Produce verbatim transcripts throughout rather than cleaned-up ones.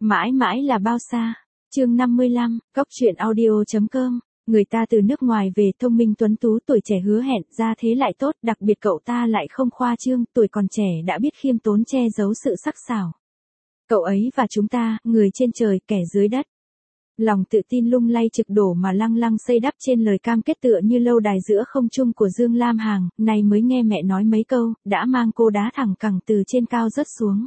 Mãi mãi là bao xa. Chương năm mươi lăm, Góc truyện audio chấm com. Người ta từ nước ngoài về, thông minh tuấn tú, tuổi trẻ hứa hẹn, ra thế lại tốt, đặc biệt cậu ta lại không khoa trương, tuổi còn trẻ đã biết khiêm tốn che giấu sự sắc sảo. Cậu ấy và chúng ta, người trên trời, kẻ dưới đất. Lòng tự tin lung lay trực đổ mà lăng lăng xây đắp trên lời cam kết tựa như lâu đài giữa không trung của Dương Lam Hằng, nay mới nghe mẹ nói mấy câu, đã mang cô đá thẳng cẳng từ trên cao rớt xuống.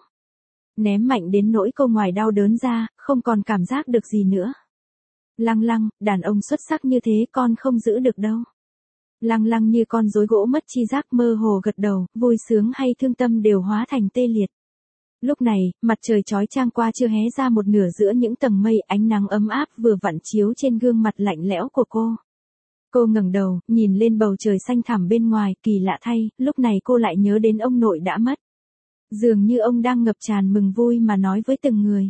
Ném mạnh đến nỗi cô ngoài đau đớn ra, không còn cảm giác được gì nữa. Lăng lăng, đàn ông xuất sắc như thế con không giữ được đâu. Lăng lăng như con rối gỗ mất chi giác, mơ hồ gật đầu, vui sướng hay thương tâm đều hóa thành tê liệt. Lúc này, mặt trời chói chang qua chưa hé ra một nửa giữa những tầng mây, ánh nắng ấm áp vừa vặn chiếu trên gương mặt lạnh lẽo của cô. Cô ngẩng đầu, nhìn lên bầu trời xanh thẳm bên ngoài, kỳ lạ thay, lúc này cô lại nhớ đến ông nội đã mất. Dường như ông đang ngập tràn mừng vui mà nói với từng người.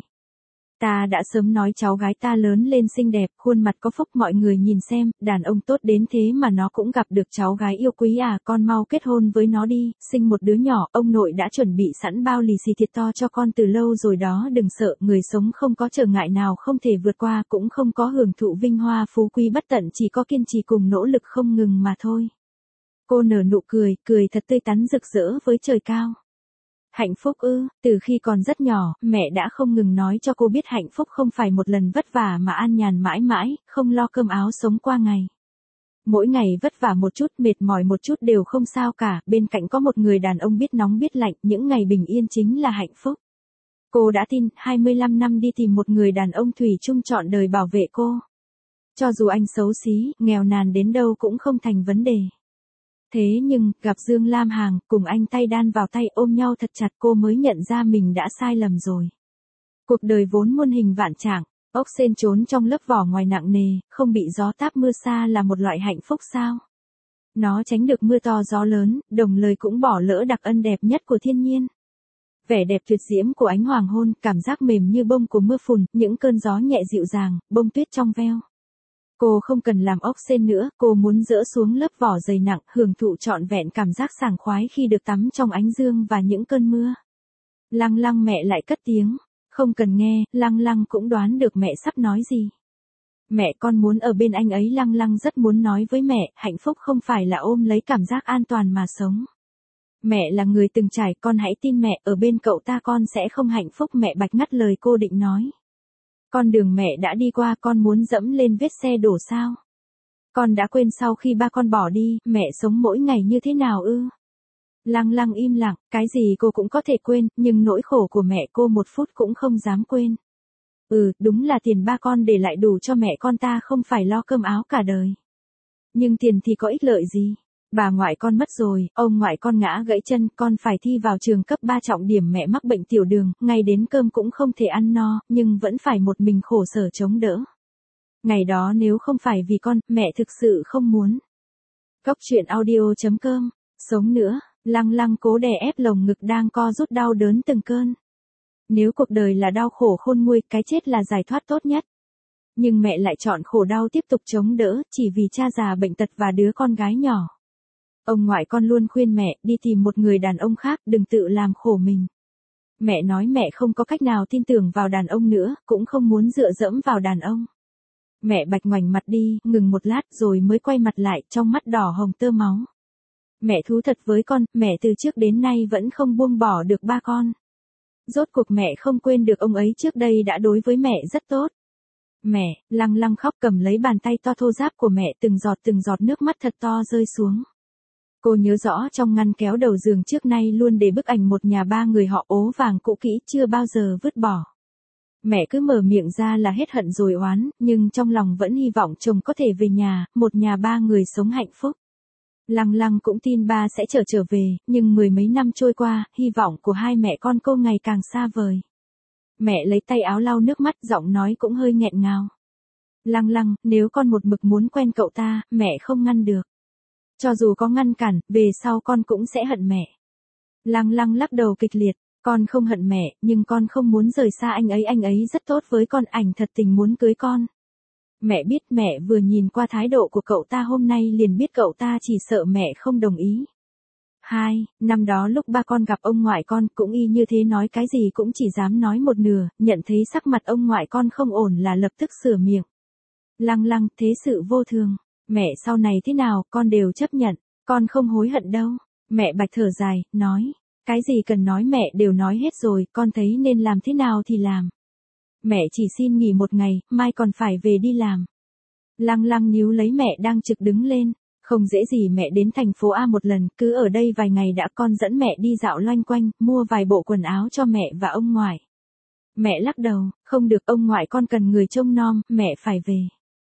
Ta đã sớm nói cháu gái ta lớn lên xinh đẹp, khuôn mặt có phúc, mọi người nhìn xem, đàn ông tốt đến thế mà nó cũng gặp được cháu gái yêu quý à, con mau kết hôn với nó đi, sinh một đứa nhỏ, ông nội đã chuẩn bị sẵn bao lì xì thiệt to cho con từ lâu rồi đó, đừng sợ, người sống không có trở ngại nào không thể vượt qua, cũng không có hưởng thụ vinh hoa phú quý bất tận, chỉ có kiên trì cùng nỗ lực không ngừng mà thôi. Cô nở nụ cười, cười thật tươi tắn rực rỡ với trời cao. Hạnh phúc ư, từ khi còn rất nhỏ, mẹ đã không ngừng nói cho cô biết hạnh phúc không phải một lần vất vả mà an nhàn mãi mãi, không lo cơm áo sống qua ngày. Mỗi ngày vất vả một chút, mệt mỏi một chút đều không sao cả, bên cạnh có một người đàn ông biết nóng biết lạnh, những ngày bình yên chính là hạnh phúc. Cô đã tin, hai mươi lăm năm đi tìm một người đàn ông thủy chung trọn đời bảo vệ cô. Cho dù anh xấu xí, nghèo nàn đến đâu cũng không thành vấn đề. Thế nhưng, gặp Dương Lam Hằng, cùng anh tay đan vào tay ôm nhau thật chặt, cô mới nhận ra mình đã sai lầm rồi. Cuộc đời vốn muôn hình vạn trạng, ốc sên trốn trong lớp vỏ ngoài nặng nề, không bị gió táp mưa xa là một loại hạnh phúc sao? Nó tránh được mưa to gió lớn, đồng lời cũng bỏ lỡ đặc ân đẹp nhất của thiên nhiên. Vẻ đẹp tuyệt diễm của ánh hoàng hôn, cảm giác mềm như bông của mưa phùn, những cơn gió nhẹ dịu dàng, bông tuyết trong veo. Cô không cần làm ốc sên nữa, cô muốn dỡ xuống lớp vỏ dày nặng, hưởng thụ trọn vẹn cảm giác sảng khoái khi được tắm trong ánh dương và những cơn mưa. Lăng lăng mẹ lại cất tiếng, không cần nghe, lăng lăng cũng đoán được mẹ sắp nói gì. Mẹ con muốn ở bên anh ấy, lăng lăng rất muốn nói với mẹ, hạnh phúc không phải là ôm lấy cảm giác an toàn mà sống. Mẹ là người từng trải, con hãy tin mẹ, ở bên cậu ta con sẽ không hạnh phúc, mẹ bạch ngắt lời cô định nói. Con đường mẹ đã đi qua, con muốn dẫm lên vết xe đổ sao? Con đã quên sau khi ba con bỏ đi, mẹ sống mỗi ngày như thế nào ư? Lăng lăng im lặng, cái gì cô cũng có thể quên, nhưng nỗi khổ của mẹ cô một phút cũng không dám quên. Ừ, đúng là tiền ba con để lại đủ cho mẹ con ta không phải lo cơm áo cả đời. Nhưng tiền thì có ích lợi gì? Bà ngoại con mất rồi, ông ngoại con ngã gãy chân, con phải thi vào trường cấp ba trọng điểm, mẹ mắc bệnh tiểu đường, ngay đến cơm cũng không thể ăn no, nhưng vẫn phải một mình khổ sở chống đỡ. Ngày đó nếu không phải vì con, mẹ thực sự không muốn. Góc truyện audio chấm com, sống nữa, lăng lăng cố đè ép lồng ngực đang co rút đau đớn từng cơn. Nếu cuộc đời là đau khổ khôn nguôi, cái chết là giải thoát tốt nhất. Nhưng mẹ lại chọn khổ đau tiếp tục chống đỡ, chỉ vì cha già bệnh tật và đứa con gái nhỏ. Ông ngoại con luôn khuyên mẹ, đi tìm một người đàn ông khác, đừng tự làm khổ mình. Mẹ nói mẹ không có cách nào tin tưởng vào đàn ông nữa, cũng không muốn dựa dẫm vào đàn ông. Mẹ bạch ngoảnh mặt đi, ngừng một lát rồi mới quay mặt lại, trong mắt đỏ hồng tơ máu. Mẹ thú thật với con, mẹ từ trước đến nay vẫn không buông bỏ được ba con. Rốt cuộc mẹ không quên được ông ấy trước đây đã đối với mẹ rất tốt. Mẹ, lăng lăng khóc cầm lấy bàn tay to thô ráp của mẹ, từng giọt từng giọt nước mắt thật to rơi xuống. Cô nhớ rõ trong ngăn kéo đầu giường trước nay luôn để bức ảnh một nhà ba người họ ố vàng cũ kỹ, chưa bao giờ vứt bỏ. Mẹ cứ mở miệng ra là hết hận rồi oán, nhưng trong lòng vẫn hy vọng chồng có thể về nhà, một nhà ba người sống hạnh phúc. Lăng lăng cũng tin ba sẽ trở trở về, nhưng mười mấy năm trôi qua, hy vọng của hai mẹ con cô ngày càng xa vời. Mẹ lấy tay áo lau nước mắt, giọng nói cũng hơi nghẹn ngào. Lăng lăng, nếu con một mực muốn quen cậu ta, mẹ không ngăn được. Cho dù có ngăn cản, về sau con cũng sẽ hận mẹ. Lăng lăng lắc đầu kịch liệt, con không hận mẹ, nhưng con không muốn rời xa anh ấy, anh ấy rất tốt với con, ảnh thật tình muốn cưới con. Mẹ biết, mẹ vừa nhìn qua thái độ của cậu ta hôm nay liền biết cậu ta chỉ sợ mẹ không đồng ý. Hai, năm đó lúc ba con gặp ông ngoại con cũng y như thế, nói cái gì cũng chỉ dám nói một nửa, nhận thấy sắc mặt ông ngoại con không ổn là lập tức sửa miệng. Lăng Lăng, thế sự vô thường, mẹ sau này thế nào con đều chấp nhận, con không hối hận đâu. Mẹ Bạch thở dài, nói, cái gì cần nói mẹ đều nói hết rồi, con thấy nên làm thế nào thì làm. Mẹ chỉ xin nghỉ một ngày, mai còn phải về đi làm. Lăng Lăng níu lấy mẹ đang trực đứng lên, không dễ gì mẹ đến thành phố A một lần, cứ ở đây vài ngày đã, con dẫn mẹ đi dạo loanh quanh, mua vài bộ quần áo cho mẹ và ông ngoại. Mẹ lắc đầu, không được, ông ngoại con cần người trông nom, mẹ phải về.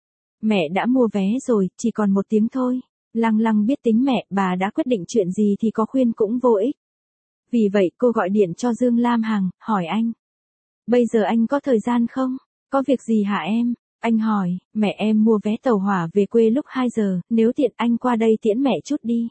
Mẹ đã mua vé rồi, chỉ còn một tiếng thôi. Lăng Lăng biết tính mẹ, bà đã quyết định chuyện gì thì có khuyên cũng vô ích. Vì vậy cô gọi điện cho Dương Lam Hằng, hỏi anh. Bây giờ anh có thời gian không? Có việc gì hả em? Anh hỏi, mẹ em mua vé tàu hỏa về quê lúc hai giờ, nếu tiện anh qua đây tiễn mẹ chút đi.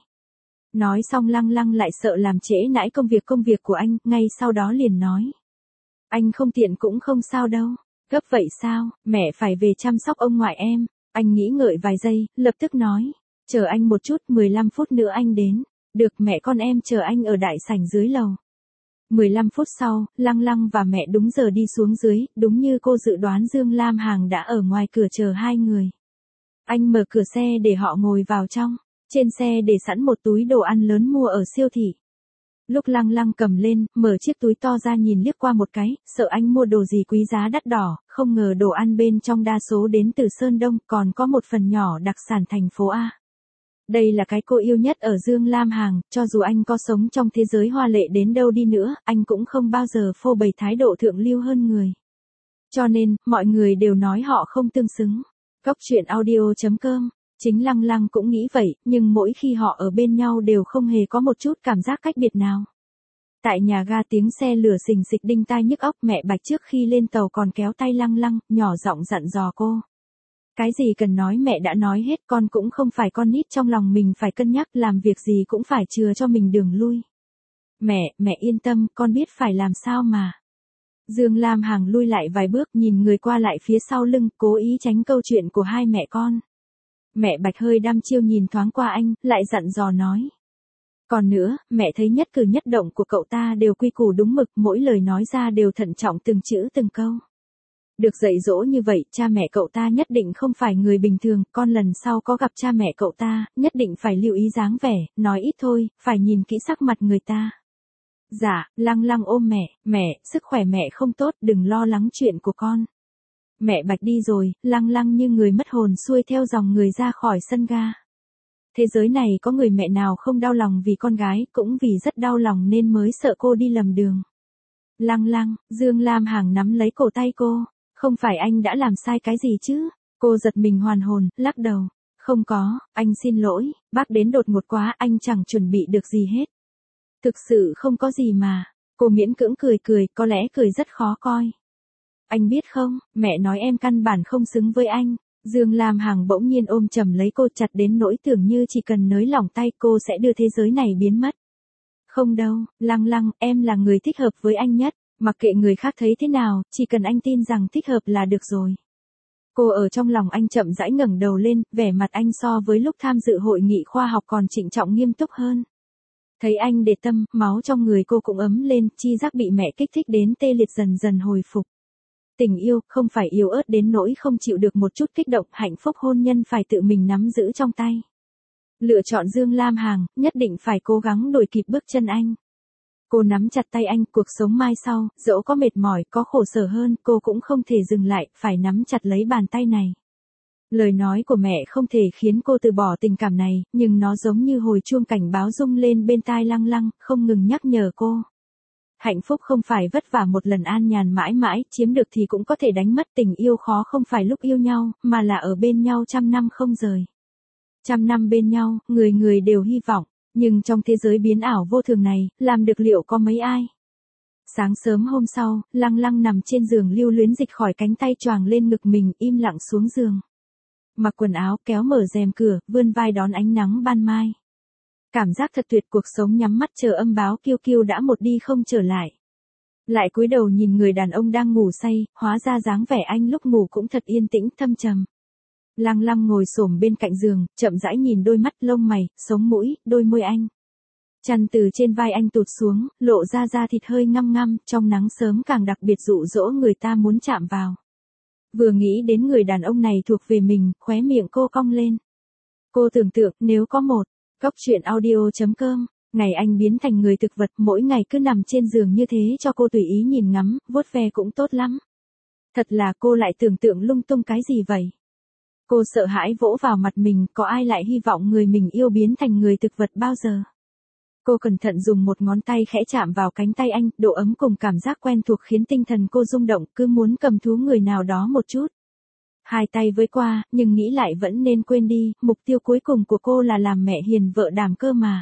Nói xong Lăng Lăng lại sợ làm trễ nải công việc công việc của anh, ngay sau đó liền nói. Anh không tiện cũng không sao đâu. Gấp vậy sao, mẹ phải về chăm sóc ông ngoại em. Anh nghĩ ngợi vài giây, lập tức nói. Chờ anh một chút, mười lăm phút nữa anh đến. Được, mẹ con em chờ anh ở đại sảnh dưới lầu. mười lăm phút sau, Lăng Lăng và mẹ đúng giờ đi xuống dưới, đúng như cô dự đoán Dương Lam Hằng đã ở ngoài cửa chờ hai người. Anh mở cửa xe để họ ngồi vào trong, trên xe để sẵn một túi đồ ăn lớn mua ở siêu thị. Lúc Lăng Lăng cầm lên, mở chiếc túi to ra nhìn liếc qua một cái, sợ anh mua đồ gì quý giá đắt đỏ, không ngờ đồ ăn bên trong đa số đến từ Sơn Đông, còn có một phần nhỏ đặc sản thành phố A. Đây là cái cô yêu nhất ở Dương Lam Hằng, cho dù anh có sống trong thế giới hoa lệ đến đâu đi nữa, anh cũng không bao giờ phô bày thái độ thượng lưu hơn người. Cho nên, mọi người đều nói họ không tương xứng. Góc truyện audio chấm com, chính Lăng Lăng cũng nghĩ vậy, nhưng mỗi khi họ ở bên nhau đều không hề có một chút cảm giác cách biệt nào. Tại nhà ga tiếng xe lửa xình xịch đinh tai nhức óc, mẹ Bạch trước khi lên tàu còn kéo tay Lăng Lăng, nhỏ giọng dặn dò cô. Cái gì cần nói mẹ đã nói hết, con cũng không phải con nít, trong lòng mình phải cân nhắc, làm việc gì cũng phải chừa cho mình đường lui. Mẹ, mẹ yên tâm, con biết phải làm sao mà. Dương Lam Hằng lui lại vài bước, nhìn người qua lại phía sau lưng, cố ý tránh câu chuyện của hai mẹ con. Mẹ Bạch hơi đăm chiêu nhìn thoáng qua anh, lại dặn dò nói. Còn nữa, mẹ thấy nhất cử nhất động của cậu ta đều quy củ đúng mực, mỗi lời nói ra đều thận trọng từng chữ từng câu. Được dạy dỗ như vậy, cha mẹ cậu ta nhất định không phải người bình thường, con lần sau có gặp cha mẹ cậu ta, nhất định phải lưu ý dáng vẻ, nói ít thôi, phải nhìn kỹ sắc mặt người ta. Dạ, Lăng Lăng ôm mẹ, mẹ, sức khỏe mẹ không tốt, đừng lo lắng chuyện của con. Mẹ Bạch đi rồi, Lăng Lăng như người mất hồn xuôi theo dòng người ra khỏi sân ga. Thế giới này có người mẹ nào không đau lòng vì con gái, cũng vì rất đau lòng nên mới sợ cô đi lầm đường. Lăng Lăng, Dương Lam Hằng nắm lấy cổ tay cô. Không phải anh đã làm sai cái gì chứ? Cô giật mình hoàn hồn, lắc đầu. Không có, anh xin lỗi, bác đến đột ngột quá, anh chẳng chuẩn bị được gì hết. Thực sự không có gì mà. Cô miễn cưỡng cười cười, có lẽ cười rất khó coi. Anh biết không, mẹ nói em căn bản không xứng với anh. Dương Lam Hằng bỗng nhiên ôm chầm lấy cô chặt đến nỗi tưởng như chỉ cần nới lỏng tay cô sẽ đưa thế giới này biến mất. Không đâu, Lăng Lăng, em là người thích hợp với anh nhất. Mặc kệ người khác thấy thế nào, chỉ cần anh tin rằng thích hợp là được rồi. Cô ở trong lòng anh chậm rãi ngẩng đầu lên, vẻ mặt anh so với lúc tham dự hội nghị khoa học còn trịnh trọng nghiêm túc hơn. Thấy anh để tâm, máu trong người cô cũng ấm lên, chi giác bị mẹ kích thích đến tê liệt dần dần hồi phục. Tình yêu, không phải yếu ớt đến nỗi không chịu được một chút kích động, hạnh phúc hôn nhân phải tự mình nắm giữ trong tay. Lựa chọn Dương Lam Hằng, nhất định phải cố gắng đuổi kịp bước chân anh. Cô nắm chặt tay anh, cuộc sống mai sau, dẫu có mệt mỏi, có khổ sở hơn, cô cũng không thể dừng lại, phải nắm chặt lấy bàn tay này. Lời nói của mẹ không thể khiến cô từ bỏ tình cảm này, nhưng nó giống như hồi chuông cảnh báo rung lên bên tai Lăng Lăng, không ngừng nhắc nhở cô. Hạnh phúc không phải vất vả một lần an nhàn mãi mãi, chiếm được thì cũng có thể đánh mất, tình yêu khó không phải lúc yêu nhau, mà là ở bên nhau trăm năm không rời. Trăm năm bên nhau, người người đều hy vọng. Nhưng trong thế giới biến ảo vô thường này, làm được liệu có mấy ai? Sáng sớm hôm sau, Lăng Lăng nằm trên giường lưu luyến dịch khỏi cánh tay choàng lên ngực mình, im lặng xuống giường. Mặc quần áo, kéo mở rèm cửa, vươn vai đón ánh nắng ban mai. Cảm giác thật tuyệt, cuộc sống nhắm mắt chờ âm báo kiêu kiêu đã một đi không trở lại. Lại cúi đầu nhìn người đàn ông đang ngủ say, hóa ra dáng vẻ anh lúc ngủ cũng thật yên tĩnh thâm trầm. Lăng Lăng ngồi xổm bên cạnh giường, chậm rãi nhìn đôi mắt, lông mày, sống mũi, đôi môi anh. Chăn từ trên vai anh tụt xuống, lộ ra da thịt hơi ngăm ngăm, trong nắng sớm càng đặc biệt dụ dỗ người ta muốn chạm vào. Vừa nghĩ đến người đàn ông này thuộc về mình, khóe miệng cô cong lên. Cô tưởng tượng nếu có một, góc truyện audio.com, ngày anh biến thành người thực vật mỗi ngày cứ nằm trên giường như thế cho cô tùy ý nhìn ngắm, vuốt ve cũng tốt lắm. Thật là cô lại tưởng tượng lung tung cái gì vậy? Cô sợ hãi vỗ vào mặt mình, có ai lại hy vọng người mình yêu biến thành người thực vật bao giờ? Cô cẩn thận dùng một ngón tay khẽ chạm vào cánh tay anh, độ ấm cùng cảm giác quen thuộc khiến tinh thần cô rung động, cứ muốn cầm thú người nào đó một chút. Hai tay với qua, nhưng nghĩ lại vẫn nên quên đi, mục tiêu cuối cùng của cô là làm mẹ hiền vợ đảm cơ mà.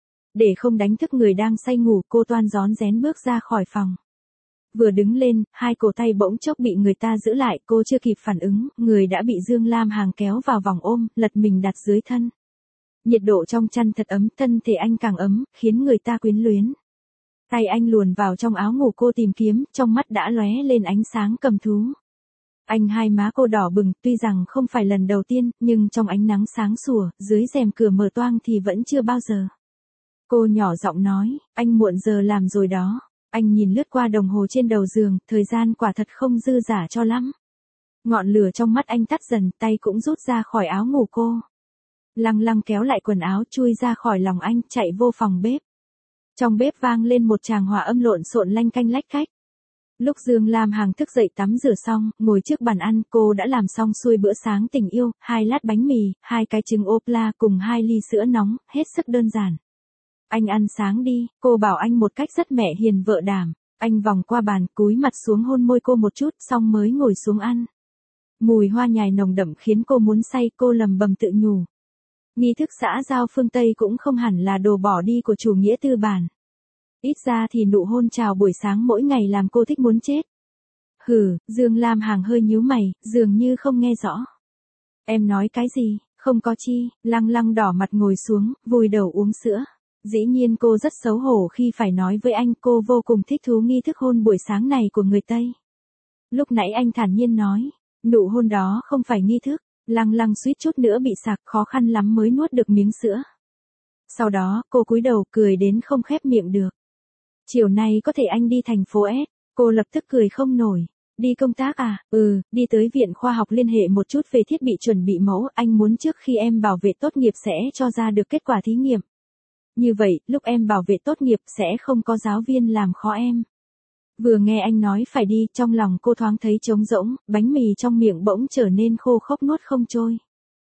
Để không đánh thức người đang say ngủ, cô toan rón rén bước ra khỏi phòng. Vừa đứng lên, hai cổ tay bỗng chốc bị người ta giữ lại, cô chưa kịp phản ứng, người đã bị Dương Lam Hằng kéo vào vòng ôm, lật mình đặt dưới thân. Nhiệt độ trong chăn thật ấm, thân thể anh càng ấm, khiến người ta quyến luyến. Tay anh luồn vào trong áo ngủ cô tìm kiếm, trong mắt đã lóe lên ánh sáng cầm thú. Anh hai má cô đỏ bừng, tuy rằng không phải lần đầu tiên, nhưng trong ánh nắng sáng sủa, dưới rèm cửa mở toang thì vẫn chưa bao giờ. Cô nhỏ giọng nói, anh muộn giờ làm rồi đó. Anh nhìn lướt qua đồng hồ trên đầu giường, thời gian quả thật không dư dả cho lắm. Ngọn lửa trong mắt anh tắt dần, tay cũng rút ra khỏi áo ngủ cô. Lăng lăng kéo lại quần áo chui ra khỏi lòng anh, chạy vô phòng bếp. Trong bếp vang lên một tràng hòa âm lộn xộn lanh canh lách cách. Lúc Dương Lam Hằng thức dậy tắm rửa xong, ngồi trước bàn ăn, cô đã làm xong xuôi bữa sáng tình yêu, hai lát bánh mì, hai cái trứng ốp la cùng hai ly sữa nóng, hết sức đơn giản. Anh ăn sáng đi, cô bảo anh một cách rất mẹ hiền vợ đảm. Anh vòng qua bàn, cúi mặt xuống hôn môi cô một chút, xong mới ngồi xuống ăn. Mùi hoa nhài nồng đậm khiến cô muốn say, cô lầm bầm tự nhủ. Nghi thức xã giao phương Tây cũng không hẳn là đồ bỏ đi của chủ nghĩa tư bản. Ít ra thì nụ hôn chào buổi sáng mỗi ngày làm cô thích muốn chết. Hừ, Dương Lam Hằng hơi nhíu mày, dường như không nghe rõ. Em nói cái gì, không có chi, lăng lăng đỏ mặt ngồi xuống, vùi đầu uống sữa. Dĩ nhiên cô rất xấu hổ khi phải nói với anh, cô vô cùng thích thú nghi thức hôn buổi sáng này của người Tây. Lúc nãy anh thản nhiên nói, nụ hôn đó không phải nghi thức. Lăng lăng suýt chút nữa bị sặc, khó khăn lắm mới nuốt được miếng sữa. Sau đó, cô cúi đầu cười đến không khép miệng được. Chiều nay có thể anh đi thành phố S, cô lập tức cười không nổi. Đi công tác à? Ừ, đi tới viện khoa học liên hệ một chút về thiết bị chuẩn bị mẫu, anh muốn trước khi em bảo vệ tốt nghiệp sẽ cho ra được kết quả thí nghiệm. Như vậy, lúc em bảo vệ tốt nghiệp sẽ không có giáo viên làm khó em. Vừa nghe anh nói phải đi, trong lòng cô thoáng thấy trống rỗng, bánh mì trong miệng bỗng trở nên khô khốc nuốt không trôi.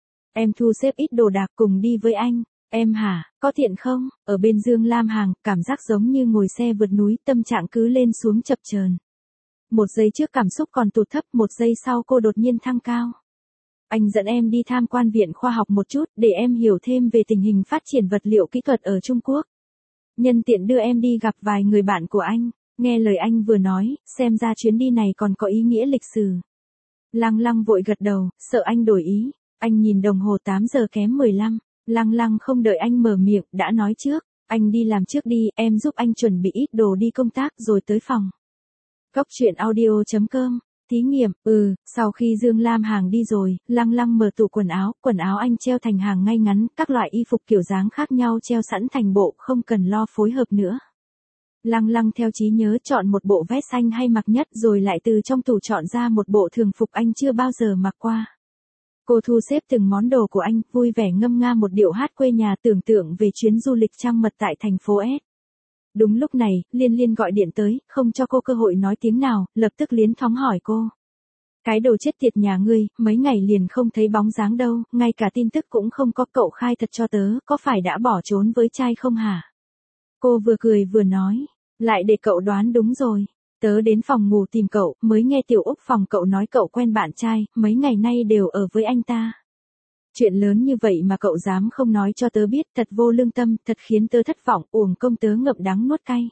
Em thu xếp ít đồ đạc cùng đi với anh. Em hả, có tiện không? Ở bên Dương Lam Hằng, cảm giác giống như ngồi xe vượt núi, tâm trạng cứ lên xuống chập chờn. Một giây trước cảm xúc còn tụt thấp, một giây sau cô đột nhiên thăng cao. Anh dẫn em đi tham quan viện khoa học một chút, để em hiểu thêm về tình hình phát triển vật liệu kỹ thuật ở Trung Quốc. Nhân tiện đưa em đi gặp vài người bạn của anh. Nghe lời anh vừa nói, xem ra chuyến đi này còn có ý nghĩa lịch sử. Lăng lăng vội gật đầu, sợ anh đổi ý. Anh nhìn đồng hồ tám giờ kém mười lăm. Lăng lăng không đợi anh mở miệng, đã nói trước. Anh đi làm trước đi, em giúp anh chuẩn bị ít đồ đi công tác rồi tới phòng. Góc truyện audio.com, thí nghiệm, ừ, sau khi Dương Lam Hằng đi rồi, lăng lăng mở tủ quần áo, quần áo anh treo thành hàng ngay ngắn, các loại y phục kiểu dáng khác nhau treo sẵn thành bộ, không cần lo phối hợp nữa. Lăng lăng theo trí nhớ chọn một bộ vest xanh hay mặc nhất rồi lại từ trong tủ chọn ra một bộ thường phục anh chưa bao giờ mặc qua. Cô thu xếp từng món đồ của anh, vui vẻ ngâm nga một điệu hát quê nhà tưởng tượng về chuyến du lịch trăng mật tại thành phố S. Đúng lúc này, Liên Liên gọi điện tới, không cho cô cơ hội nói tiếng nào, lập tức liến thoáng hỏi cô. Cái đồ chết tiệt nhà ngươi, mấy ngày liền không thấy bóng dáng đâu, ngay cả tin tức cũng không có, cậu khai thật cho tớ, có phải đã bỏ trốn với trai không hả? Cô vừa cười vừa nói, lại để cậu đoán đúng rồi. Tớ đến phòng ngủ tìm cậu, mới nghe Tiểu Úc phòng cậu nói cậu quen bạn trai, mấy ngày nay đều ở với anh ta. Chuyện lớn như vậy mà cậu dám không nói cho tớ biết, thật vô lương tâm, thật khiến tớ thất vọng, uổng công tớ ngậm đắng nuốt cay.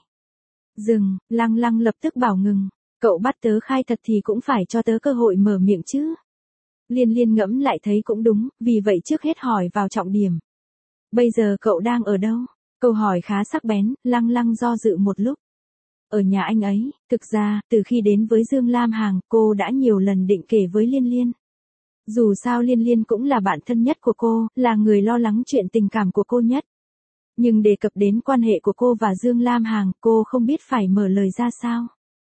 Dừng, lăng lăng lập tức bảo ngừng, cậu bắt tớ khai thật thì cũng phải cho tớ cơ hội mở miệng chứ. Liên Liên ngẫm lại thấy cũng đúng, vì vậy trước hết hỏi vào trọng điểm. Bây giờ cậu đang ở đâu? Câu hỏi khá sắc bén, lăng lăng do dự một lúc. Ở nhà anh ấy, thực ra, từ khi đến với Dương Lam Hằng, cô đã nhiều lần định kể với Liên Liên. Dù sao Liên Liên cũng là bạn thân nhất của cô, là người lo lắng chuyện tình cảm của cô nhất. Nhưng đề cập đến quan hệ của cô và Dương Lam Hằng, cô không biết phải mở lời ra sao.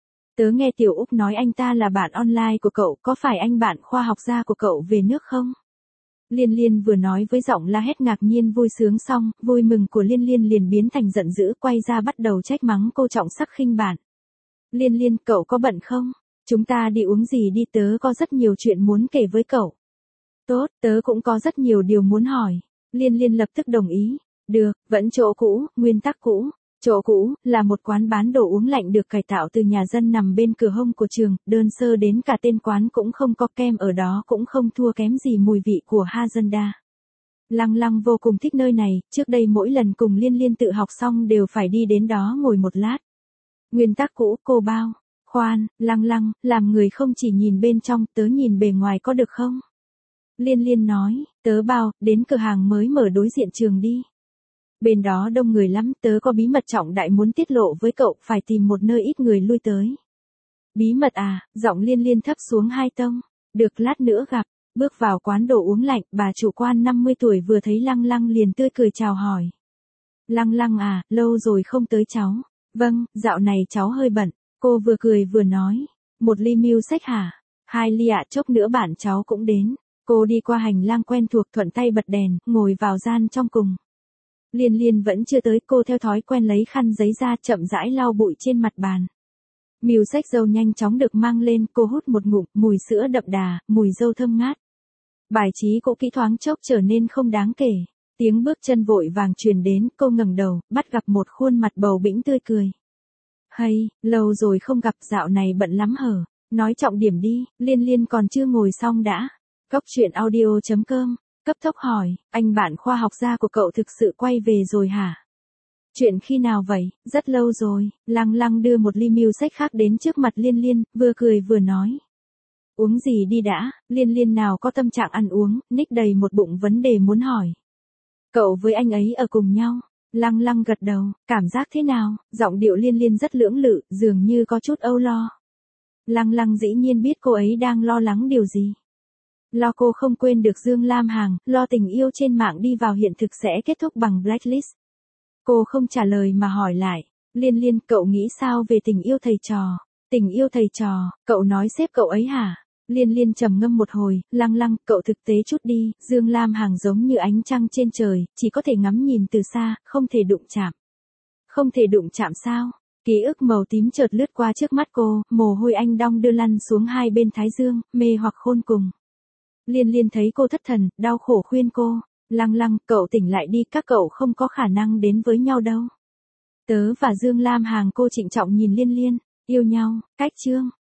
Tớ nghe Tiểu Úc nói anh ta là bạn online của cậu, có phải anh bạn khoa học gia của cậu về nước không? Liên Liên vừa nói với giọng la hét ngạc nhiên vui sướng xong, vui mừng của Liên Liên liền biến thành giận dữ, quay ra bắt đầu trách mắng cô trọng sắc khinh bạn. Liên Liên, cậu có bận không? Chúng ta đi uống gì đi, tớ có rất nhiều chuyện muốn kể với cậu. Tốt, tớ cũng có rất nhiều điều muốn hỏi. Liên Liên lập tức đồng ý. Được, vẫn chỗ cũ, nguyên tắc cũ. Chỗ cũ, là một quán bán đồ uống lạnh được cải tạo từ nhà dân nằm bên cửa hông của trường, đơn sơ đến cả tên quán cũng không có, kem ở đó cũng không thua kém gì mùi vị của Hazanda. Lăng Lăng vô cùng thích nơi này, trước đây mỗi lần cùng Liên Liên tự học xong đều phải đi đến đó ngồi một lát. Nguyên tắc cũ, cô bao. Khoan, Lăng Lăng, làm người không chỉ nhìn bên trong, tớ nhìn bề ngoài có được không? Liên Liên nói, tớ bao, đến cửa hàng mới mở đối diện trường đi. Bên đó đông người lắm, tớ có bí mật trọng đại muốn tiết lộ với cậu, phải tìm một nơi ít người lui tới. Bí mật à, giọng Liên Liên thấp xuống hai tông. Được, lát nữa gặp. Bước vào quán đồ uống lạnh, bà chủ quan năm mươi tuổi vừa thấy Lăng Lăng liền tươi cười chào hỏi. Lăng Lăng à, lâu rồi không tới cháu. Vâng, dạo này cháu hơi bận. Cô vừa cười vừa nói. Một ly mưu sách hả? Hai ly ạ, chốc nữa bạn cháu cũng đến. Cô đi qua hành lang quen thuộc, thuận tay bật đèn, ngồi vào gian trong cùng. Liên Liên vẫn chưa tới, cô theo thói quen lấy khăn giấy ra, chậm rãi lau bụi trên mặt bàn. Mưu sách dâu nhanh chóng được mang lên, cô hút một ngụm, mùi sữa đậm đà, mùi dâu thơm ngát. Bài trí cũ kỹ thoáng chốc trở nên không đáng kể. Tiếng bước chân vội vàng truyền đến, cô ngẩng đầu, bắt gặp một khuôn mặt bầu bĩnh tươi cười. Hay, lâu rồi không gặp, dạo này bận lắm hở. Nói trọng điểm đi, Liên Liên còn chưa ngồi xong đã. Góc truyện audio chấm com, cấp tốc hỏi, anh bạn khoa học gia của cậu thực sự quay về rồi hả? Chuyện khi nào vậy? Rất lâu rồi. Lăng Lăng đưa một ly mưu sách khác đến trước mặt Liên Liên, vừa cười vừa nói. Uống gì đi đã, Liên Liên nào có tâm trạng ăn uống, ních đầy một bụng vấn đề muốn hỏi. Cậu với anh ấy ở cùng nhau. Lăng Lăng gật đầu, cảm giác thế nào? Giọng điệu Liên Liên rất lưỡng lự, dường như có chút âu lo. Lăng Lăng dĩ nhiên biết cô ấy đang lo lắng điều gì. Lo cô không quên được Dương Lam Hằng, lo tình yêu trên mạng đi vào hiện thực sẽ kết thúc bằng blacklist. Cô không trả lời mà hỏi lại. Liên Liên, cậu nghĩ sao về tình yêu thầy trò? Tình yêu thầy trò, cậu nói sếp cậu ấy hả? Liên Liên trầm ngâm một hồi, Lăng Lăng, cậu thực tế chút đi, Dương Lam Hằng giống như ánh trăng trên trời, chỉ có thể ngắm nhìn từ xa, không thể đụng chạm. Không thể đụng chạm sao? Ký ức màu tím chợt lướt qua trước mắt cô, mồ hôi anh đong đưa lăn xuống hai bên thái dương, mê hoặc khôn cùng. Liên Liên thấy cô thất thần, đau khổ khuyên cô, Lăng Lăng, cậu tỉnh lại đi, các cậu không có khả năng đến với nhau đâu. Tớ và Dương Lam Hằng, cô trịnh trọng nhìn Liên Liên, yêu nhau, cách chương.